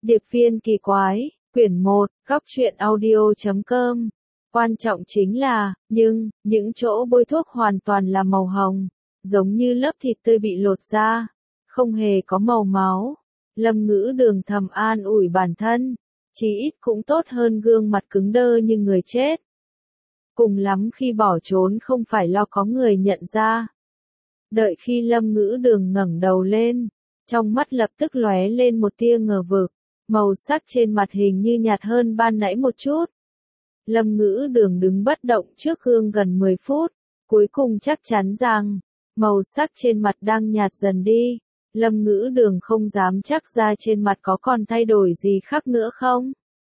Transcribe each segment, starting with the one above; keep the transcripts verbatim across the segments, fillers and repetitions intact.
Điệp viên kỳ quái, quyển một, góc truyện audio chấm com. Quan trọng chính là, nhưng, những chỗ bôi thuốc hoàn toàn là màu hồng, giống như lớp thịt tươi bị lột ra, không hề có màu máu. Lâm Ngữ Đường thầm an ủi bản thân, chí ít cũng tốt hơn gương mặt cứng đơ như người chết. Cùng lắm khi bỏ trốn không phải lo có người nhận ra. Đợi khi Lâm Ngữ Đường ngẩng đầu lên, trong mắt lập tức lóe lên một tia ngờ vực, màu sắc trên mặt hình như nhạt hơn ban nãy một chút. Lâm Ngữ Đường đứng bất động trước gương gần mười phút, cuối cùng chắc chắn rằng, màu sắc trên mặt đang nhạt dần đi. Lâm Ngữ Đường không dám chắc ra trên mặt có còn thay đổi gì khác nữa không.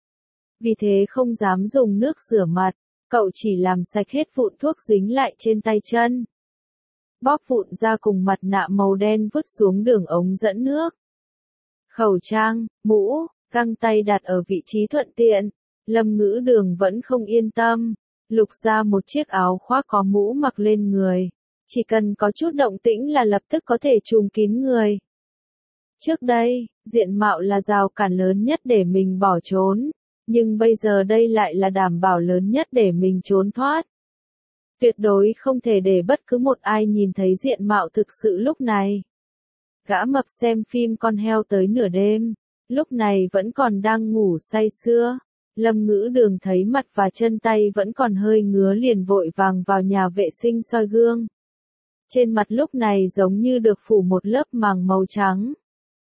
Vì thế không dám dùng nước rửa mặt, cậu chỉ làm sạch hết vụn thuốc dính lại trên tay chân. Bóp vụn ra cùng mặt nạ màu đen vứt xuống đường ống dẫn nước. Khẩu trang, mũ, găng tay đặt ở vị trí thuận tiện. Lâm Ngữ Đường vẫn không yên tâm, lục ra một chiếc áo khoác có mũ mặc lên người. Chỉ cần có chút động tĩnh là lập tức có thể trùm kín người. Trước đây, diện mạo là rào cản lớn nhất để mình bỏ trốn, nhưng bây giờ đây lại là đảm bảo lớn nhất để mình trốn thoát. Tuyệt đối không thể để bất cứ một ai nhìn thấy diện mạo thực sự lúc này. Gã mập xem phim con heo tới nửa đêm, lúc này vẫn còn đang ngủ say sưa. Lâm Ngữ Đường thấy mặt và chân tay vẫn còn hơi ngứa liền vội vàng vào nhà vệ sinh soi gương. Trên mặt lúc này giống như được phủ một lớp màng màu trắng.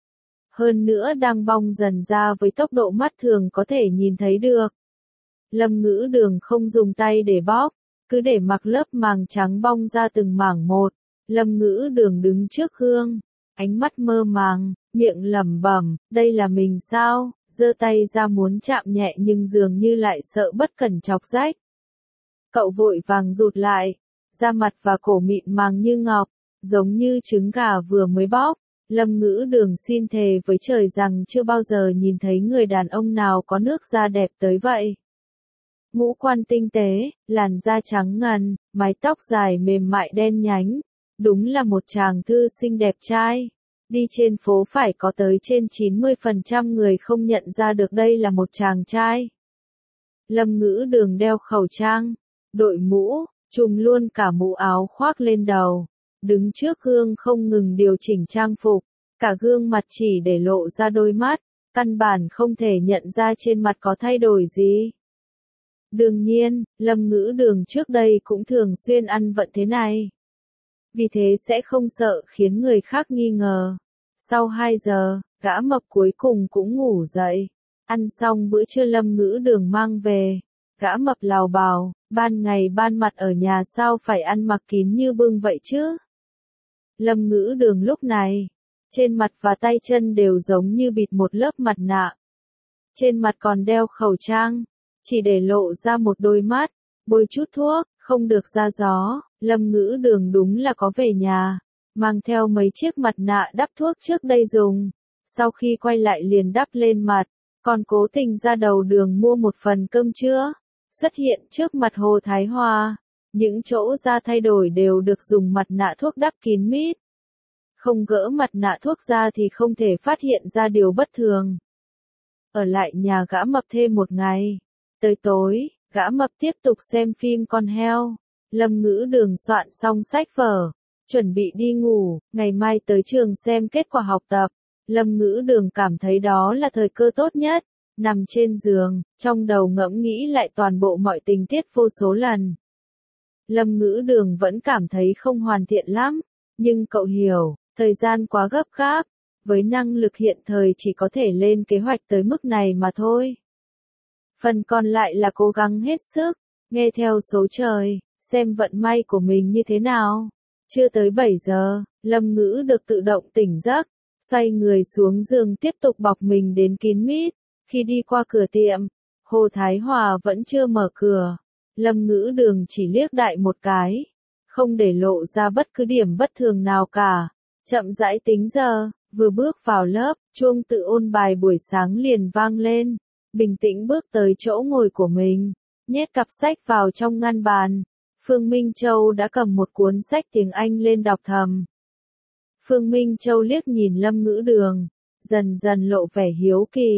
Hơn nữa đang bong dần ra với tốc độ mắt thường có thể nhìn thấy được. Lâm Ngữ Đường không dùng tay để bóp, cứ để mặc lớp màng trắng bong ra từng mảng một. Lâm Ngữ Đường đứng trước gương, ánh mắt mơ màng, miệng lẩm bẩm, đây là mình sao? Giơ tay ra muốn chạm nhẹ nhưng dường như lại sợ bất cẩn chọc rách. Cậu vội vàng rụt lại, da mặt và cổ mịn màng như ngọc, giống như trứng gà vừa mới bóc. Lâm Ngữ Đường xin thề với trời rằng chưa bao giờ nhìn thấy người đàn ông nào có nước da đẹp tới vậy. Ngũ quan tinh tế, làn da trắng ngần, mái tóc dài mềm mại đen nhánh, đúng là một chàng thư sinh đẹp trai. Đi trên phố phải có tới trên chín mươi phần trăm người không nhận ra được đây là một chàng trai. Lâm Ngữ Đường đeo khẩu trang, đội mũ, trùm luôn cả mũ áo khoác lên đầu, đứng trước gương không ngừng điều chỉnh trang phục, cả gương mặt chỉ để lộ ra đôi mắt, căn bản không thể nhận ra trên mặt có thay đổi gì. Đương nhiên, Lâm Ngữ Đường trước đây cũng thường xuyên ăn vận thế này. Vì thế sẽ không sợ khiến người khác nghi ngờ. Sau hai giờ, gã mập cuối cùng cũng ngủ dậy. Ăn xong bữa trưa Lâm Ngữ Đường mang về. Gã mập lào bào, ban ngày ban mặt ở nhà sao phải ăn mặc kín như bưng vậy chứ? Lâm Ngữ Đường lúc này, trên mặt và tay chân đều giống như bịt một lớp mặt nạ. Trên mặt còn đeo khẩu trang, chỉ để lộ ra một đôi mắt, bôi chút thuốc, không được ra gió. Lâm Ngữ Đường đúng là có về nhà, mang theo mấy chiếc mặt nạ đắp thuốc trước đây dùng, sau khi quay lại liền đắp lên mặt, còn cố tình ra đầu đường mua một phần cơm trưa, xuất hiện trước mặt Hồ Thái Hòa, những chỗ da thay đổi đều được dùng mặt nạ thuốc đắp kín mít. Không gỡ mặt nạ thuốc ra thì không thể phát hiện ra điều bất thường. Ở lại nhà gã mập thêm một ngày, tới tối, gã mập tiếp tục xem phim con heo. Lâm Ngữ Đường soạn xong sách vở, chuẩn bị đi ngủ, ngày mai tới trường xem kết quả học tập. Lâm Ngữ Đường cảm thấy đó là thời cơ tốt nhất, nằm trên giường, trong đầu ngẫm nghĩ lại toàn bộ mọi tình tiết vô số lần. Lâm Ngữ Đường vẫn cảm thấy không hoàn thiện lắm, nhưng cậu hiểu, thời gian quá gấp gáp, với năng lực hiện thời chỉ có thể lên kế hoạch tới mức này mà thôi. Phần còn lại là cố gắng hết sức, nghe theo số trời, xem vận may của mình như thế nào. Chưa tới bảy giờ, Lâm Ngữ được tự động tỉnh giấc, xoay người xuống giường tiếp tục bọc mình đến kín mít. Khi đi qua cửa tiệm, Hồ Thái Hòa vẫn chưa mở cửa. Lâm Ngữ Đường chỉ liếc đại một cái, không để lộ ra bất cứ điểm bất thường nào cả. Chậm rãi tính giờ, vừa bước vào lớp, chuông tự ôn bài buổi sáng liền vang lên. Bình tĩnh bước tới chỗ ngồi của mình, nhét cặp sách vào trong ngăn bàn. Phương Minh Châu đã cầm một cuốn sách tiếng Anh lên đọc thầm. Phương Minh Châu liếc nhìn Lâm Ngữ Đường, dần dần lộ vẻ hiếu kỳ,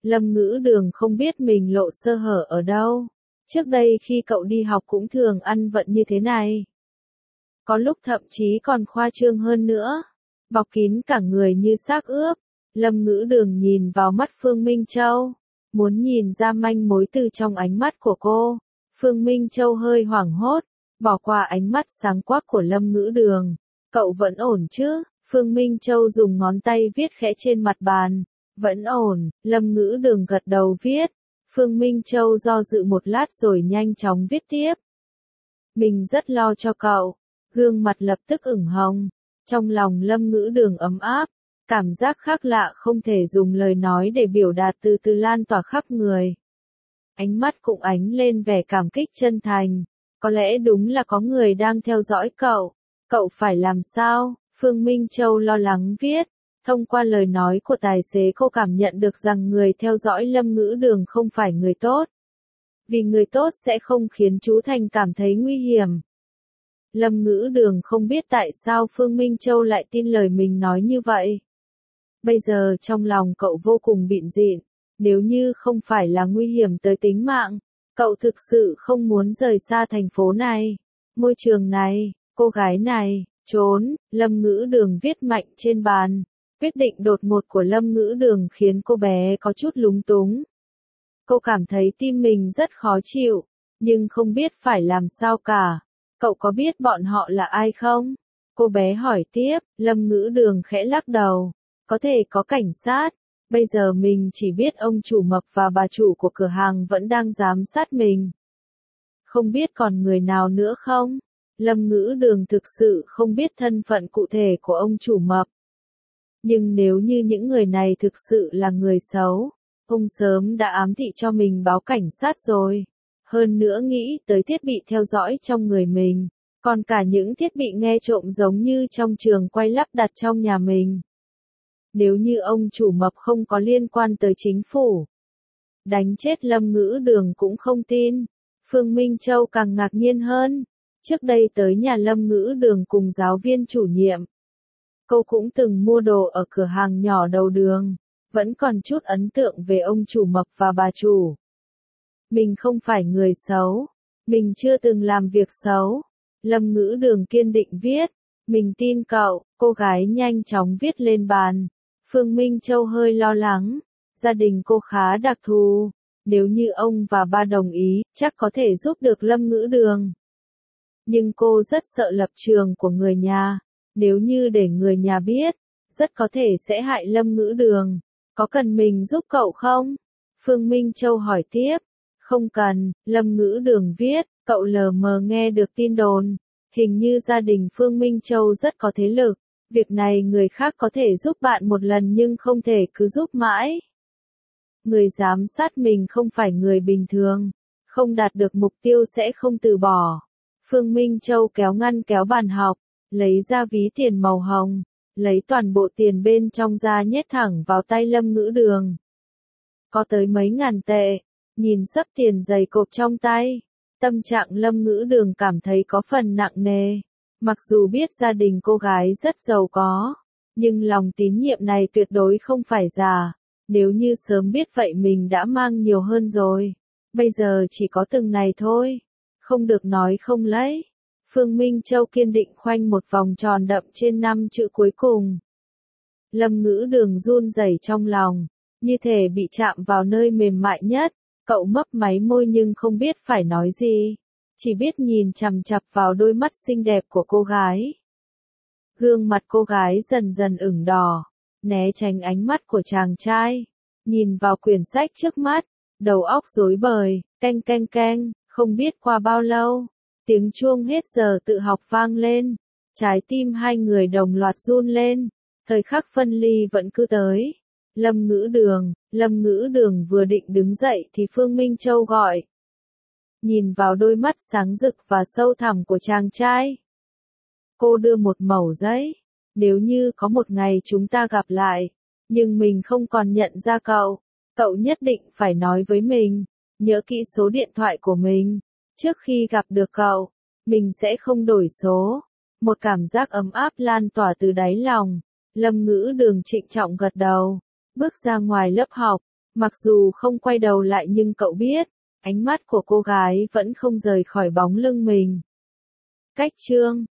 Lâm Ngữ Đường không biết mình lộ sơ hở ở đâu. Trước đây khi cậu đi học cũng thường ăn vận như thế này. Có lúc thậm chí còn khoa trương hơn nữa. Bọc kín cả người như xác ướp. Lâm Ngữ Đường nhìn vào mắt Phương Minh Châu. Muốn nhìn ra manh mối từ trong ánh mắt của cô. Phương Minh Châu hơi hoảng hốt. Bỏ qua ánh mắt sáng quắc của Lâm Ngữ Đường. Cậu vẫn ổn chứ? Phương Minh Châu dùng ngón tay viết khẽ trên mặt bàn. Vẫn ổn, Lâm Ngữ Đường gật đầu viết. Phương Minh Châu do dự một lát rồi nhanh chóng viết tiếp. Mình rất lo cho cậu. Gương mặt lập tức ửng hồng. Trong lòng Lâm Ngữ Đường ấm áp. Cảm giác khác lạ không thể dùng lời nói để biểu đạt từ từ lan tỏa khắp người. Ánh mắt cũng ánh lên vẻ cảm kích chân thành. Có lẽ đúng là có người đang theo dõi cậu. Cậu phải làm sao? Phương Minh Châu lo lắng viết. Thông qua lời nói của tài xế cô cảm nhận được rằng người theo dõi Lâm Ngữ Đường không phải người tốt. Vì người tốt sẽ không khiến chú Thành cảm thấy nguy hiểm. Lâm Ngữ Đường không biết tại sao Phương Minh Châu lại tin lời mình nói như vậy. Bây giờ trong lòng cậu vô cùng bịn dịn. Nếu như không phải là nguy hiểm tới tính mạng, cậu thực sự không muốn rời xa thành phố này, môi trường này, cô gái này, trốn. Lâm Ngữ Đường viết mạnh trên bàn. Quyết định đột ngột của Lâm Ngữ Đường khiến cô bé có chút lúng túng. Cô cảm thấy tim mình rất khó chịu, nhưng không biết phải làm sao cả. Cậu có biết bọn họ là ai không? Cô bé hỏi tiếp. Lâm Ngữ Đường khẽ lắc đầu. Có thể có cảnh sát. Bây giờ mình chỉ biết ông chủ Mập và bà chủ của cửa hàng vẫn đang giám sát mình. Không biết còn người nào nữa không? Lâm Ngữ Đường thực sự không biết thân phận cụ thể của ông chủ Mập. Nhưng nếu như những người này thực sự là người xấu, ông sớm đã ám thị cho mình báo cảnh sát rồi. Hơn nữa nghĩ tới thiết bị theo dõi trong người mình, còn cả những thiết bị nghe trộm giống như trong trường quay lắp đặt trong nhà mình. Nếu như ông chủ Mập không có liên quan tới chính phủ, đánh chết Lâm Ngữ Đường cũng không tin. Phương Minh Châu càng ngạc nhiên hơn. Trước đây tới nhà Lâm Ngữ Đường cùng giáo viên chủ nhiệm. Cô cũng từng mua đồ ở cửa hàng nhỏ đầu đường. Vẫn còn chút ấn tượng về ông chủ Mập và bà chủ. Mình không phải người xấu. Mình chưa từng làm việc xấu. Lâm Ngữ Đường kiên định viết. Mình tin cậu. Cô gái nhanh chóng viết lên bàn. Phương Minh Châu hơi lo lắng. Gia đình cô khá đặc thù. Nếu như ông và ba đồng ý, chắc có thể giúp được Lâm Ngữ Đường. Nhưng cô rất sợ lập trường của người nhà. Nếu như để người nhà biết, rất có thể sẽ hại Lâm Ngữ Đường. Có cần mình giúp cậu không? Phương Minh Châu hỏi tiếp. Không cần, Lâm Ngữ Đường viết. Cậu lờ mờ nghe được tin đồn. Hình như gia đình Phương Minh Châu rất có thế lực. Việc này người khác có thể giúp bạn một lần nhưng không thể cứ giúp mãi. Người giám sát mình không phải người bình thường. Không đạt được mục tiêu sẽ không từ bỏ. Phương Minh Châu kéo ngăn kéo bàn học. Lấy ra ví tiền màu hồng. Lấy toàn bộ tiền bên trong ra nhét thẳng vào tay Lâm Ngữ Đường. Có tới mấy ngàn tệ. Nhìn xấp tiền dày cộp trong tay. Tâm trạng Lâm Ngữ Đường cảm thấy có phần nặng nề. Mặc dù biết gia đình cô gái rất giàu có. Nhưng lòng tín nhiệm này tuyệt đối không phải giả. Nếu như sớm biết vậy mình đã mang nhiều hơn rồi. Bây giờ chỉ có từng này thôi. Không được nói không lấy. Phương Minh Châu kiên định khoanh một vòng tròn đậm trên năm chữ cuối cùng. Lâm Ngữ Đường run rẩy trong lòng. Như thể bị chạm vào nơi mềm mại nhất. Cậu mấp máy môi nhưng không biết phải nói gì. Chỉ biết nhìn chằm chằm vào đôi mắt xinh đẹp của cô gái. Gương mặt cô gái dần dần ửng đỏ. Né tránh ánh mắt của chàng trai. Nhìn vào quyển sách trước mắt. Đầu óc rối bời. Canh canh canh. Không biết qua bao lâu. Tiếng chuông hết giờ tự học vang lên. Trái tim hai người đồng loạt run lên. Thời khắc phân ly vẫn cứ tới. Lâm Ngữ Đường. Lâm Ngữ Đường vừa định đứng dậy thì Phương Minh Châu gọi. Nhìn vào đôi mắt sáng rực và sâu thẳm của chàng trai. Cô đưa một mẩu giấy. Nếu như có một ngày chúng ta gặp lại. Nhưng mình không còn nhận ra cậu. Cậu nhất định phải nói với mình. Nhớ kỹ số điện thoại của mình. Trước khi gặp được cậu, mình sẽ không đổi số. Một cảm giác ấm áp lan tỏa từ đáy lòng. Lâm Ngữ Đường trịnh trọng gật đầu. Bước ra ngoài lớp học. Mặc dù không quay đầu lại nhưng cậu biết, ánh mắt của cô gái vẫn không rời khỏi bóng lưng mình. Cách chương